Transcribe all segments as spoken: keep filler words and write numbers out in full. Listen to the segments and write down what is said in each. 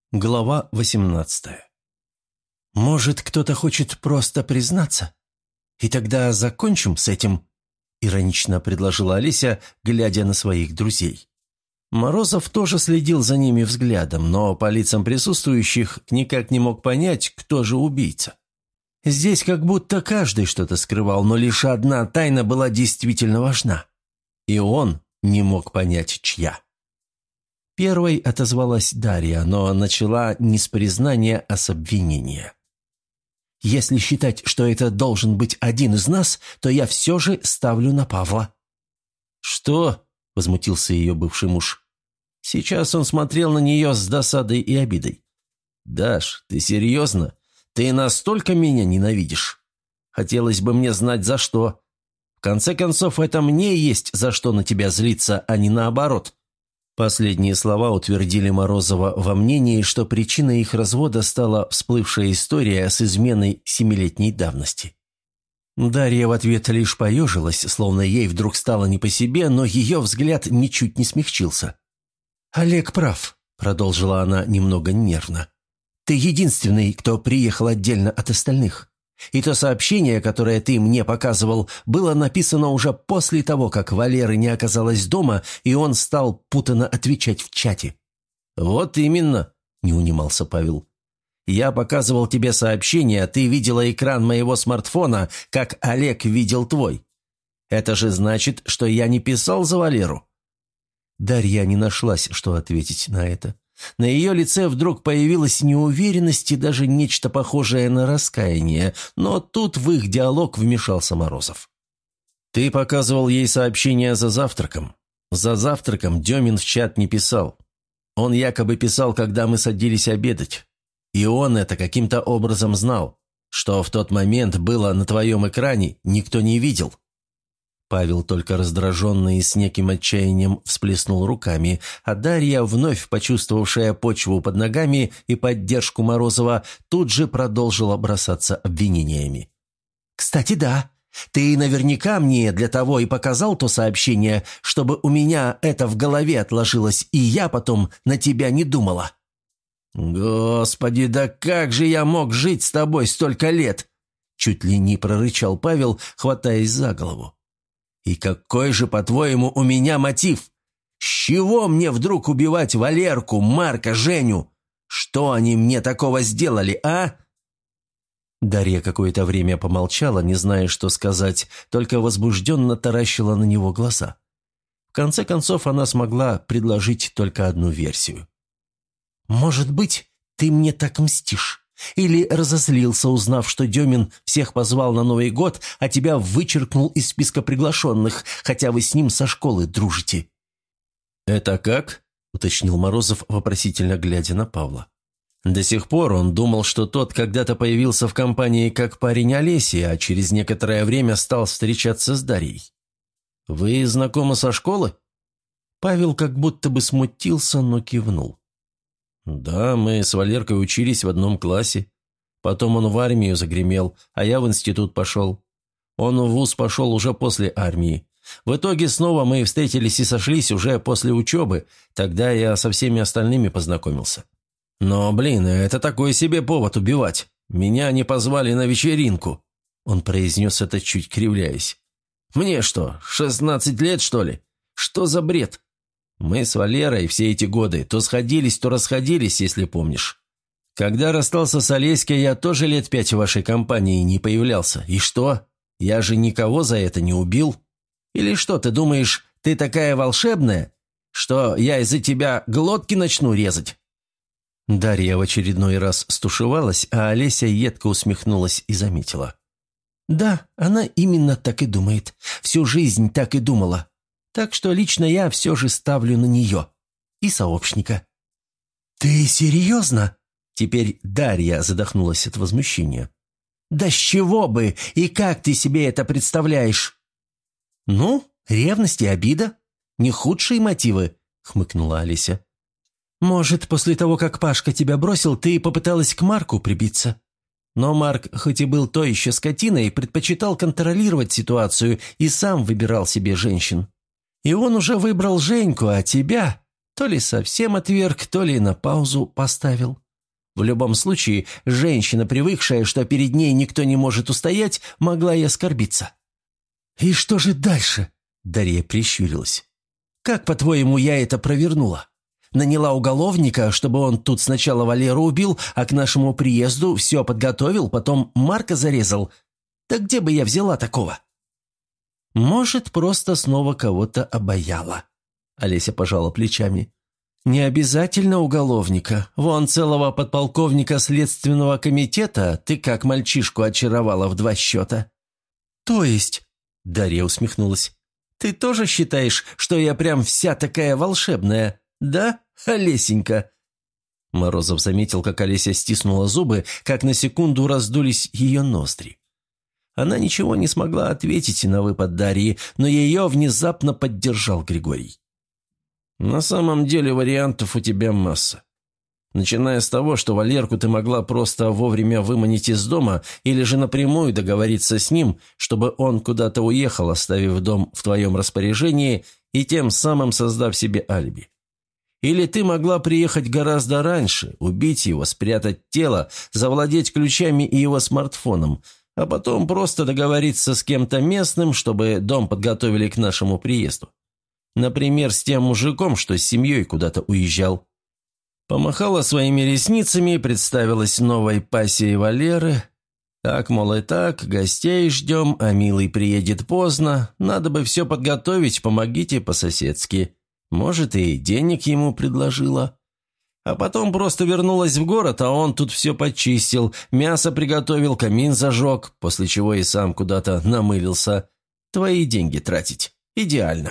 Глава восемнадцатая. «Может, кто-то хочет просто признаться? И тогда закончим с этим?» – иронично предложила Олеся, глядя на своих друзей. Морозов тоже следил за ними взглядом, но по лицам присутствующих никак не мог понять, кто же убийца. Здесь как будто каждый что-то скрывал, но лишь одна тайна была действительно важна. И он не мог понять, чья. Первой отозвалась Дарья, но начала не с признания, а с обвинения. «Если считать, что это должен быть один из нас, то я все же ставлю на Павла». «Что?» – возмутился ее бывший муж. Сейчас он смотрел на нее с досадой и обидой. «Даш, ты серьезно? Ты настолько меня ненавидишь? Хотелось бы мне знать, за что. В конце концов, это мне есть за что на тебя злиться, а не наоборот». Последние слова утвердили Морозова во мнении, что причиной их развода стала всплывшая история с изменой семилетней давности. Дарья в ответ лишь поежилась, словно ей вдруг стало не по себе, но ее взгляд ничуть не смягчился. «Олег прав», — продолжила она немного нервно. «Ты единственный, кто приехал отдельно от остальных. И то сообщение, которое ты мне показывал, было написано уже после того, как Валеры не оказалось дома, и он стал путанно отвечать в чате». «Вот именно», — не унимался Павел. «Я показывал тебе сообщение, ты видела экран моего смартфона, как Олег видел твой. Это же значит, что я не писал за Валеру». Дарья не нашлась, что ответить на это. На ее лице вдруг появилась неуверенность и даже нечто похожее на раскаяние, но тут в их диалог вмешался Морозов. «Ты показывал ей сообщение за завтраком. За завтраком Демин в чат не писал. Он якобы писал, когда мы садились обедать. И он это каким-то образом знал. Что в тот момент было на твоем экране, никто не видел». Павел только раздраженно и с неким отчаянием всплеснул руками, а Дарья, вновь почувствовавшая почву под ногами и поддержку Морозова, тут же продолжила бросаться обвинениями. «Кстати, да, ты наверняка мне для того и показал то сообщение, чтобы у меня это в голове отложилось, и я потом на тебя не думала». «Господи, да как же я мог жить с тобой столько лет?» Чуть ли не прорычал Павел, хватаясь за голову. «И какой же, по-твоему, у меня мотив? С чего мне вдруг убивать Валерку, Марка, Женю? Что они мне такого сделали, а?» Дарья какое-то время помолчала, не зная, что сказать, только возбужденно таращила на него глаза. В конце концов, она смогла предложить только одну версию. «Может быть, ты мне так мстишь? Или разозлился, узнав, что Демин всех позвал на Новый год, а тебя вычеркнул из списка приглашенных, хотя вы с ним со школы дружите?» «Это как?» – уточнил Морозов, вопросительно глядя на Павла. До сих пор он думал, что тот когда-то появился в компании как парень Олеси, а через некоторое время стал встречаться с Дарьей. «Вы знакомы со школы?» Павел как будто бы смутился, но кивнул. «Да, мы с Валеркой учились в одном классе. Потом он в армию загремел, а я в институт пошел. Он в вуз пошел уже после армии. В итоге снова мы встретились и сошлись уже после учебы. Тогда я со всеми остальными познакомился. Но, блин, это такой себе повод убивать. Меня не позвали на вечеринку». Он произнес это, чуть кривляясь. «Мне что, шестнадцать лет, что ли? Что за бред? Мы с Валерой все эти годы то сходились, то расходились, если помнишь. Когда расстался с Олеськой, я тоже лет пять в вашей компании не появлялся. И что? Я же никого за это не убил. Или что, ты думаешь, ты такая волшебная, что я из-за тебя глотки начну резать?» Дарья в очередной раз стушевалась, а Олеся едко усмехнулась и заметила. «Да, она именно так и думает. Всю жизнь так и думала. Так что лично я все же ставлю на нее. И сообщника». «Ты серьезно?» Теперь Дарья задохнулась от возмущения. «Да с чего бы? И как ты себе это представляешь?» «Ну, ревность и обида. Не худшие мотивы», — хмыкнула Олеся. «Может, после того, как Пашка тебя бросил, ты попыталась к Марку прибиться? Но Марк, хоть и был то еще скотиной, предпочитал контролировать ситуацию и сам выбирал себе женщин. И он уже выбрал Женьку, а тебя, То ли совсем отверг, то ли на паузу поставил. В любом случае, женщина, привыкшая, что перед ней никто не может устоять, могла и оскорбиться. «И что же дальше?» – Дарья прищурилась. «Как, по-твоему, я это провернула? Наняла уголовника, чтобы он тут сначала Валеру убил, а к нашему приезду все подготовил, потом Марка зарезал. Да где бы я взяла такого?» «Может, просто снова кого-то обаяла», – Олеся пожала плечами. «Не обязательно уголовника. Вон целого подполковника следственного комитета ты как мальчишку очаровала в два счета». «То есть?» – Дарья усмехнулась. «Ты тоже считаешь, что я прям вся такая волшебная, да, Олесенька?» Морозов заметил, как Олеся стиснула зубы, как на секунду раздулись ее ноздри. Она ничего не смогла ответить на выпад Дарьи, но ее внезапно поддержал Григорий. «На самом деле вариантов у тебя масса. Начиная с того, что Валерку ты могла просто вовремя выманить из дома или же напрямую договориться с ним, чтобы он куда-то уехал, оставив дом в твоем распоряжении и тем самым создав себе алиби. Или ты могла приехать гораздо раньше, убить его, спрятать тело, завладеть ключами и его смартфоном, а потом просто договориться с кем-то местным, чтобы дом подготовили к нашему приезду. Например, с тем мужиком, что с семьей куда-то уезжал». Помахала своими ресницами, представилась новой пассией Валеры. «Так, мол, и так, гостей ждем, а милый приедет поздно. Надо бы все подготовить, помогите по-соседски. Может, и денег ему предложила. А потом просто вернулась в город, а он тут все почистил, мясо приготовил, камин зажег, после чего и сам куда-то намылился. Твои деньги тратить. Идеально».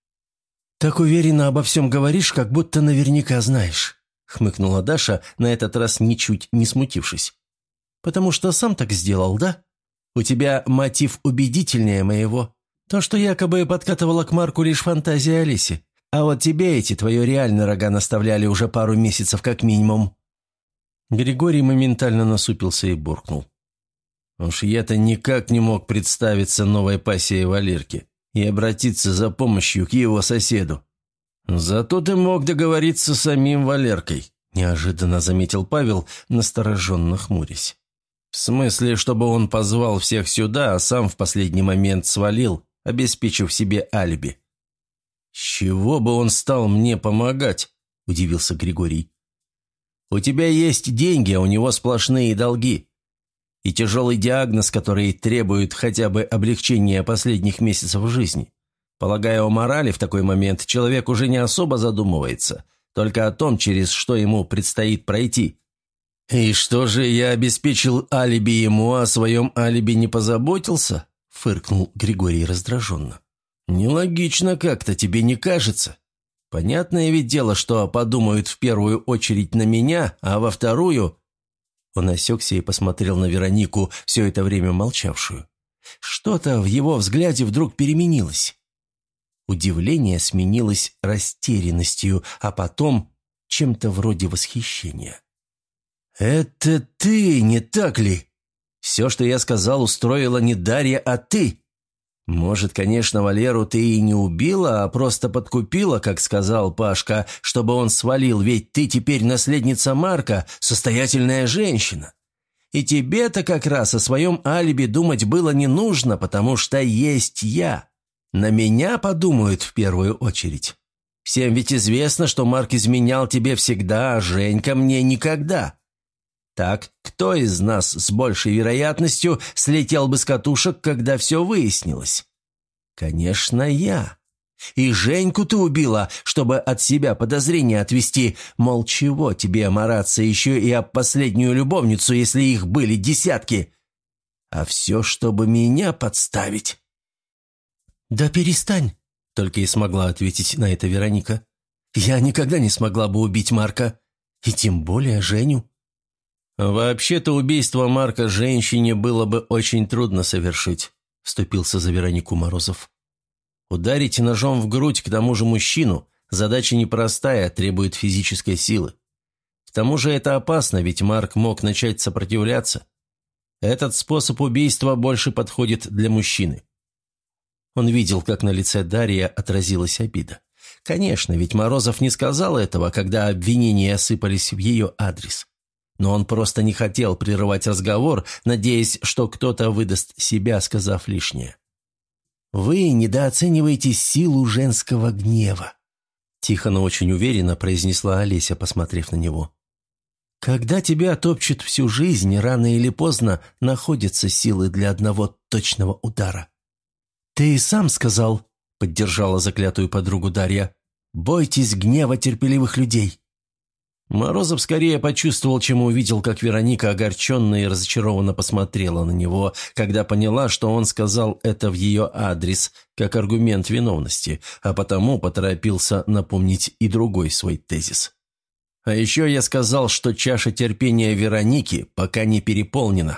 «Так уверенно обо всем говоришь, как будто наверняка знаешь», — хмыкнула Даша, на этот раз ничуть не смутившись. «Потому что сам так сделал, да? У тебя мотив убедительнее моего. То, что якобы подкатывала к Марку, лишь фантазия Олеси. А вот тебе эти твои реально рога наставляли уже пару месяцев как минимум». Григорий моментально насупился и буркнул. «Уж я-то никак не мог представиться новой пассией Валерки и обратиться за помощью к его соседу. Зато ты мог договориться с самим Валеркой», – неожиданно заметил Павел, настороженно хмурясь. «В смысле, чтобы он позвал всех сюда, а сам в последний момент свалил, обеспечив себе алиби». «С чего бы он стал мне помогать?» – удивился Григорий. «У тебя есть деньги, а у него сплошные долги. И тяжелый диагноз, который требует хотя бы облегчения последних месяцев жизни. Полагаю, о морали в такой момент человек уже не особо задумывается, только о том, через что ему предстоит пройти». «И что же, я обеспечил алиби ему, а о своем алиби не позаботился?» – фыркнул Григорий раздраженно. «Нелогично как-то, тебе не кажется? Понятное ведь дело, что подумают в первую очередь на меня, а во вторую...» Он осекся и посмотрел на Веронику, все это время молчавшую. Что-то в его взгляде вдруг переменилось. Удивление сменилось растерянностью, а потом чем-то вроде восхищения. «Это ты, не так ли? Все, что я сказал, устроила не Дарья, а ты. Может, конечно, Валеру ты и не убила, а просто подкупила, как сказал Пашка, чтобы он свалил, ведь ты теперь наследница Марка, состоятельная женщина. И тебе-то как раз о своем алиби думать было не нужно, потому что есть я. На меня подумают в первую очередь. Всем ведь известно, что Марк изменял тебе всегда, а Женька мне никогда. Так, кто из нас с большей вероятностью слетел бы с катушек, когда все выяснилось? Конечно, я. И Женьку ты убила, чтобы от себя подозрения отвести, мол, чего тебе мараться еще и об последнюю любовницу, если их были десятки? А все, чтобы меня подставить. «Да перестань», — только и смогла ответить на это Вероника. «Я никогда не смогла бы убить Марка, и тем более Женю». «Вообще-то убийство Марка женщине было бы очень трудно совершить», – вступился за Веронику Морозов. «Ударить ножом в грудь, к тому же мужчину, задача непростая, требует физической силы. К тому же это опасно, ведь Марк мог начать сопротивляться. Этот способ убийства больше подходит для мужчины». Он видел, как на лице Дарьи отразилась обида. Конечно, ведь Морозов не сказал этого, когда обвинения осыпались в ее адрес. Но он просто не хотел прерывать разговор, надеясь, что кто-то выдаст себя, сказав лишнее. «Вы недооцениваете силу женского гнева», – тихо, но очень уверенно произнесла Олеся, посмотрев на него. «Когда тебя топчут всю жизнь, рано или поздно находятся силы для одного точного удара». «Ты и сам сказал», – поддержала заклятую подругу Дарья, – «бойтесь гнева терпеливых людей». Морозов скорее почувствовал, чем увидел, как Вероника огорченно и разочарованно посмотрела на него, когда поняла, что он сказал это в ее адрес, как аргумент виновности, а потому поторопился напомнить и другой свой тезис. «А еще я сказал, что чаша терпения Вероники пока не переполнена».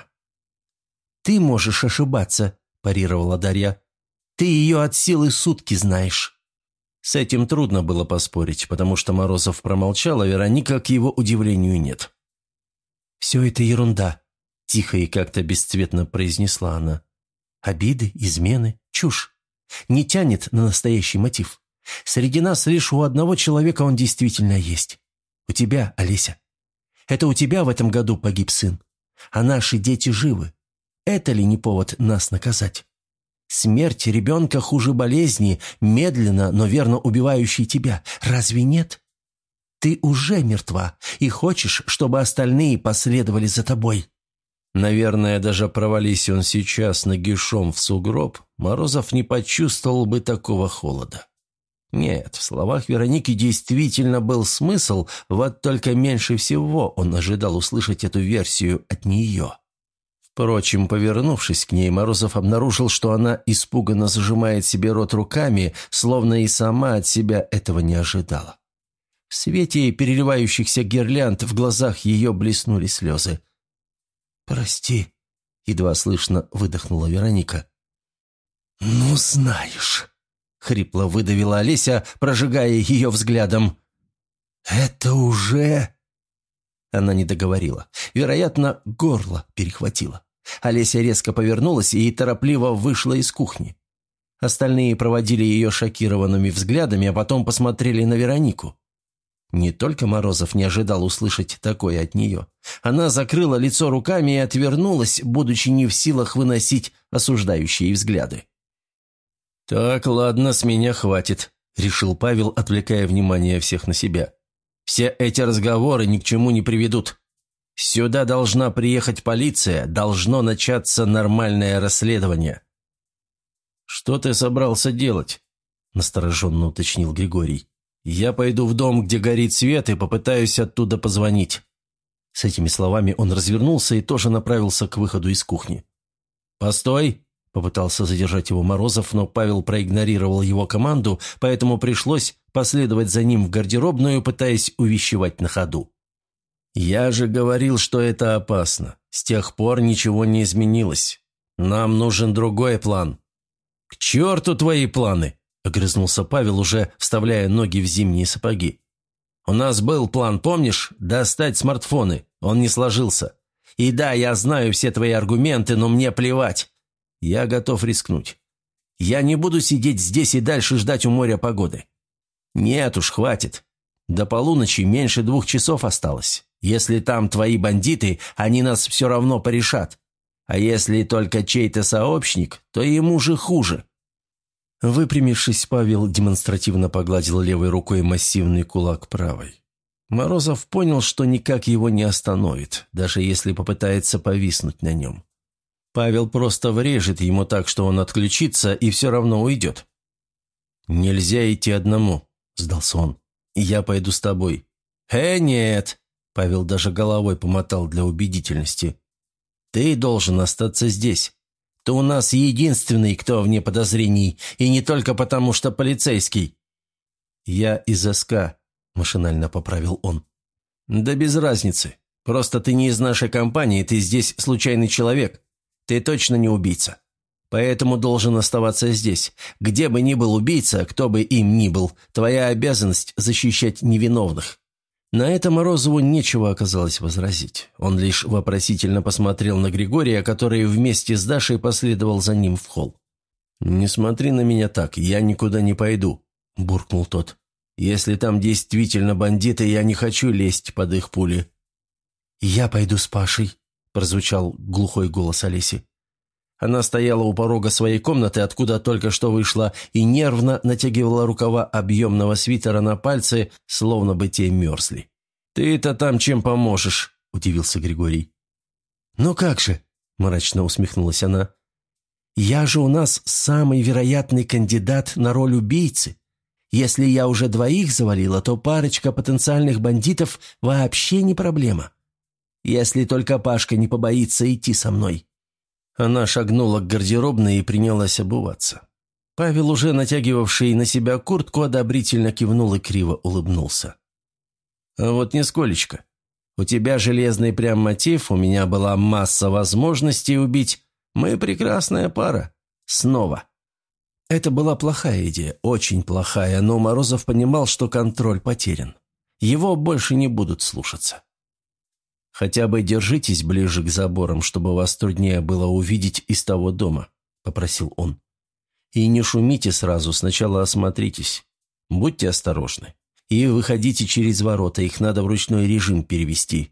«Ты можешь ошибаться», – парировала Дарья. «Ты ее от силы сутки знаешь». С этим трудно было поспорить, потому что Морозов промолчал, а Вероника, к его удивлению, нет. «Все это ерунда», – тихо и как-то бесцветно произнесла она. «Обиды, измены, чушь. Не тянет на настоящий мотив. Среди нас лишь у одного человека он действительно есть. У тебя, Олеся. Это у тебя в этом году погиб сын. А наши дети живы. Это ли не повод нас наказать? Смерть ребенка хуже болезни, медленно, но верно убивающей тебя. Разве нет? Ты уже мертва и хочешь, чтобы остальные последовали за тобой». Наверное, даже провались он сейчас нагишом в сугроб, Морозов не почувствовал бы такого холода. Нет, в словах Вероники действительно был смысл, вот только меньше всего он ожидал услышать эту версию от нее. Впрочем, повернувшись к ней, Морозов обнаружил, что она испуганно зажимает себе рот руками, словно и сама от себя этого не ожидала. В свете переливающихся гирлянд в глазах ее блеснули слезы. «Прости», — едва слышно выдохнула Вероника. «Ну, знаешь», — хрипло выдавила Олеся, прожигая ее взглядом. «Это уже...» Она не договорила. Вероятно, горло перехватило. Олеся резко повернулась и торопливо вышла из кухни. Остальные проводили ее шокированными взглядами, а потом посмотрели на Веронику. Не только Морозов не ожидал услышать такое от нее. Она закрыла лицо руками и отвернулась, будучи не в силах выносить осуждающие взгляды. «Так, ладно, с меня хватит», – решил Павел, отвлекая внимание всех на себя. «Все эти разговоры ни к чему не приведут. Сюда должна приехать полиция, должно начаться нормальное расследование». «Что ты собрался делать?» – настороженно уточнил Григорий. «Я пойду в дом, где горит свет, и попытаюсь оттуда позвонить». С этими словами он развернулся и тоже направился к выходу из кухни. «Постой!» – попытался задержать его Морозов, но Павел проигнорировал его команду, поэтому пришлось последовать за ним в гардеробную, пытаясь увещевать на ходу. «Я же говорил, что это опасно. С тех пор ничего не изменилось. Нам нужен другой план». «К черту твои планы!» – огрызнулся Павел, уже вставляя ноги в зимние сапоги. «У нас был план, помнишь? Достать смартфоны. Он не сложился. И да, я знаю все твои аргументы, но мне плевать. Я готов рискнуть. Я не буду сидеть здесь и дальше ждать у моря погоды. Нет уж, хватит. До полуночи меньше двух часов осталось. Если там твои бандиты, они нас все равно порешат. А если только чей-то сообщник, то ему же хуже». Выпрямившись, Павел демонстративно погладил левой рукой массивный кулак правой. Морозов понял, что никак его не остановит, даже если попытается повиснуть на нем. Павел просто врежет ему так, что он отключится и все равно уйдет. «Нельзя идти одному», – сдался он. «Я пойду с тобой». «Э, нет», – Павел даже головой помотал для убедительности. «Ты должен остаться здесь. Ты у нас единственный, кто вне подозрений, и не только потому, что полицейский». «Я из СК», – машинально поправил он. «Да без разницы. Просто ты не из нашей компании, ты здесь случайный человек. Ты точно не убийца. Поэтому должен оставаться здесь. Где бы ни был убийца, кто бы им ни был, твоя обязанность защищать невиновных». На это Морозову нечего оказалось возразить. Он лишь вопросительно посмотрел на Григория, который вместе с Дашей последовал за ним в холл. «Не смотри на меня так, я никуда не пойду», – буркнул тот. «Если там действительно бандиты, я не хочу лезть под их пули». «Я пойду с Пашей», – прозвучал глухой голос Олеси. Она стояла у порога своей комнаты, откуда только что вышла, и нервно натягивала рукава объемного свитера на пальцы, словно бы те мерзли. «Ты-то там чем поможешь?» – удивился Григорий. «Ну как же?» – мрачно усмехнулась она. «Я же у нас самый вероятный кандидат на роль убийцы. Если я уже двоих завалила, то парочка потенциальных бандитов вообще не проблема. Если только Пашка не побоится идти со мной». Она шагнула к гардеробной и принялась обуваться. Павел, уже натягивавший на себя куртку, одобрительно кивнул и криво улыбнулся. «А вот нисколечко. У тебя железный прям мотив, у меня была масса возможностей убить. Мы прекрасная пара. Снова». Это была плохая идея, очень плохая, но Морозов понимал, что контроль потерян. Его больше не будут слушаться. «Хотя бы держитесь ближе к заборам, чтобы вас труднее было увидеть из того дома», – попросил он. «И не шумите сразу, сначала осмотритесь. Будьте осторожны. И выходите через ворота, их надо в ручной режим перевести».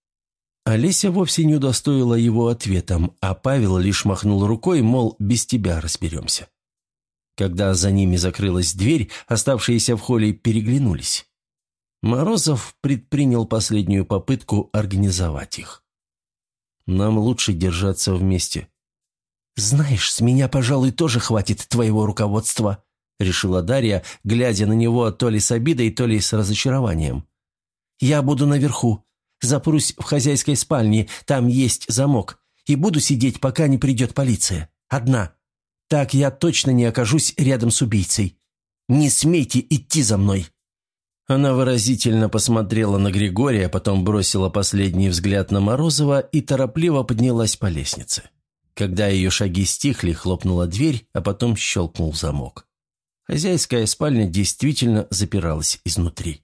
Олеся вовсе не удостоила его ответом, а Павел лишь махнул рукой, мол, без тебя разберемся. Когда за ними закрылась дверь, оставшиеся в холле переглянулись. Морозов предпринял последнюю попытку организовать их. «Нам лучше держаться вместе». «Знаешь, с меня, пожалуй, тоже хватит твоего руководства», — решила Дарья, глядя на него то ли с обидой, то ли с разочарованием. «Я буду наверху, запрусь в хозяйской спальне, там есть замок, и буду сидеть, пока не придет полиция. Одна. Так я точно не окажусь рядом с убийцей. Не смейте идти за мной». Она выразительно посмотрела на Григория, потом бросила последний взгляд на Морозова и торопливо поднялась по лестнице. Когда ее шаги стихли, хлопнула дверь, а потом щелкнул замок. Хозяйская спальня действительно запиралась изнутри.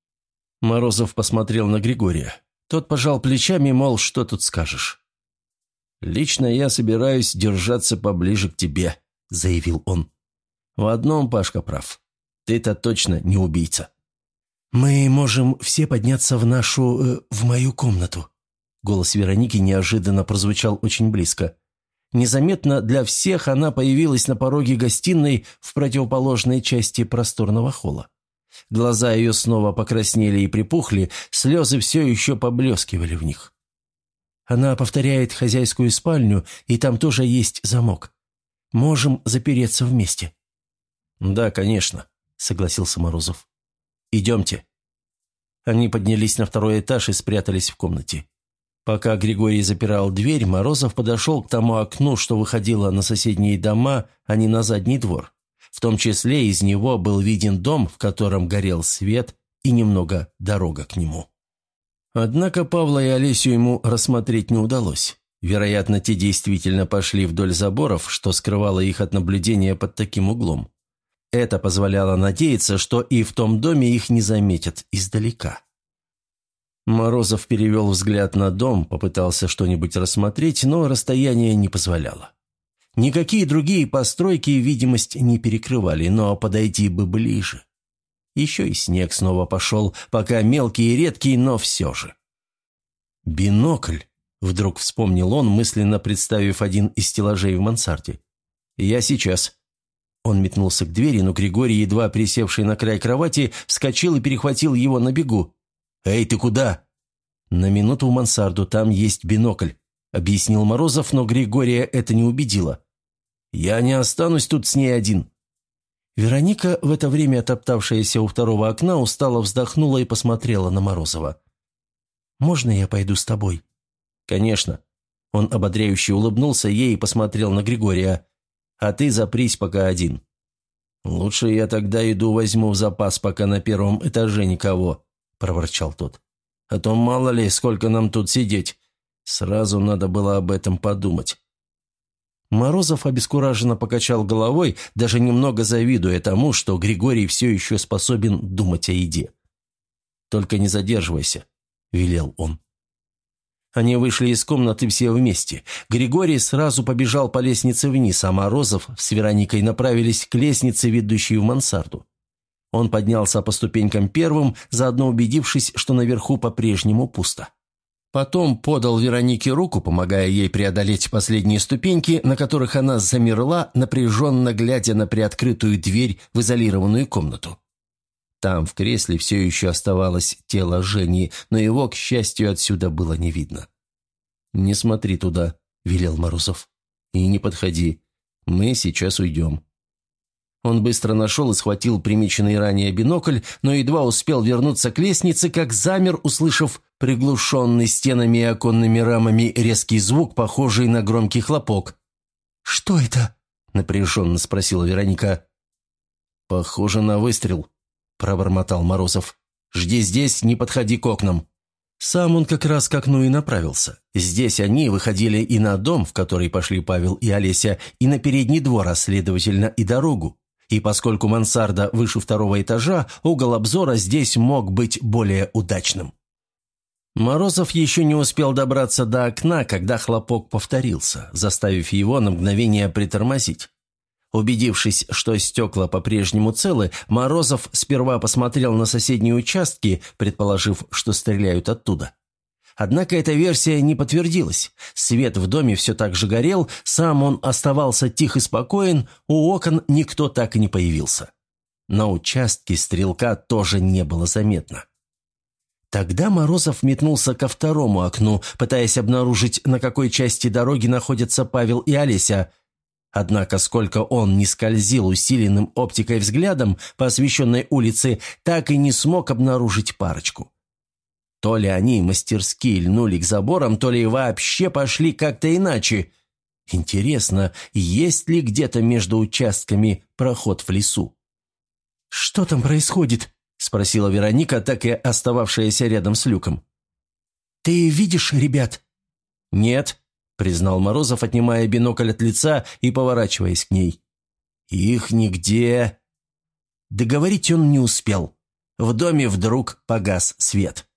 Морозов посмотрел на Григория. Тот пожал плечами, мол, что тут скажешь. «Лично я собираюсь держаться поближе к тебе», — заявил он. «В одном Пашка прав. Ты-то точно не убийца». «Мы можем все подняться в нашу... Э, в мою комнату». Голос Вероники неожиданно прозвучал очень близко. Незаметно для всех она появилась на пороге гостиной в противоположной части просторного холла. Глаза ее снова покраснели и припухли, слезы все еще поблескивали в них. «Она повторяет хозяйскую спальню, и там тоже есть замок. Можем запереться вместе». «Да, конечно», — согласился Морозов. «Идемте». Они поднялись на второй этаж и спрятались в комнате. Пока Григорий запирал дверь, Морозов подошел к тому окну, что выходило на соседние дома, а не на задний двор. В том числе из него был виден дом, в котором горел свет, и немного дорога к нему. Однако Павла и Олесю ему рассмотреть не удалось. Вероятно, те действительно пошли вдоль заборов, что скрывало их от наблюдения под таким углом. Это позволяло надеяться, что и в том доме их не заметят издалека. Морозов перевел взгляд на дом, попытался что-нибудь рассмотреть, но расстояние не позволяло. Никакие другие постройки видимость не перекрывали, но подойти бы ближе. Еще и снег снова пошел, пока мелкий и редкий, но все же. «Бинокль», — вдруг вспомнил он, мысленно представив один из стеллажей в мансарде. «Я сейчас». Он метнулся к двери, но Григорий, едва присевший на край кровати, вскочил и перехватил его на бегу. «Эй, ты куда?» «На минуту в мансарду, там есть бинокль», — объяснил Морозов, но Григория это не убедило. «Я не останусь тут с ней один». Вероника, в это время топтавшаяся у второго окна, устало вздохнула и посмотрела на Морозова. «Можно я пойду с тобой?» «Конечно». Он ободряюще улыбнулся ей и посмотрел на Григория. «А ты запрись пока один». «Лучше я тогда иду возьму в запас, пока на первом этаже никого», – проворчал тот. «А то мало ли, сколько нам тут сидеть. Сразу надо было об этом подумать». Морозов обескураженно покачал головой, даже немного завидуя тому, что Григорий все еще способен думать о еде. «Только не задерживайся», – велел он. Они вышли из комнаты все вместе. Григорий сразу побежал по лестнице вниз, а Морозов с Вероникой направились к лестнице, ведущей в мансарду. Он поднялся по ступенькам первым, заодно убедившись, что наверху по-прежнему пусто. Потом подал Веронике руку, помогая ей преодолеть последние ступеньки, на которых она замерла, напряженно глядя на приоткрытую дверь в изолированную комнату. Там в кресле все еще оставалось тело Жени, но его, к счастью, отсюда было не видно. «Не смотри туда», — велел Морозов. «И не подходи. Мы сейчас уйдем». Он быстро нашел и схватил примеченный ранее бинокль, но едва успел вернуться к лестнице, как замер, услышав приглушенный стенами и оконными рамами резкий звук, похожий на громкий хлопок. «Что это?» – напряженно спросила Вероника. «Похоже на выстрел», – пробормотал Морозов. «Жди здесь, не подходи к окнам». Сам он как раз к окну и направился. Здесь они выходили и на дом, в который пошли Павел и Олеся, и на передний двор, а следовательно и дорогу. И поскольку мансарда выше второго этажа, угол обзора здесь мог быть более удачным. Морозов еще не успел добраться до окна, когда хлопок повторился, заставив его на мгновение притормозить. Убедившись, что стекла по-прежнему целы, Морозов сперва посмотрел на соседние участки, предположив, что стреляют оттуда. Однако эта версия не подтвердилась. Свет в доме все так же горел, сам он оставался тих и спокоен, у окон никто так и не появился. На участке стрелка тоже не было заметно. Тогда Морозов метнулся ко второму окну, пытаясь обнаружить, на какой части дороги находятся Павел и Олеся. Однако, сколько он ни скользил усиленным оптикой взглядом по освещенной улице, так и не смог обнаружить парочку. То ли они мастерски льнули к заборам, то ли вообще пошли как-то иначе. Интересно, есть ли где-то между участками проход в лесу? «Что там происходит?» – спросила Вероника, так и остававшаяся рядом с люком. «Ты видишь ребят?» «Нет», – признал Морозов, отнимая бинокль от лица и поворачиваясь к ней. «Их нигде...» Договорить он не успел. В доме вдруг погас свет.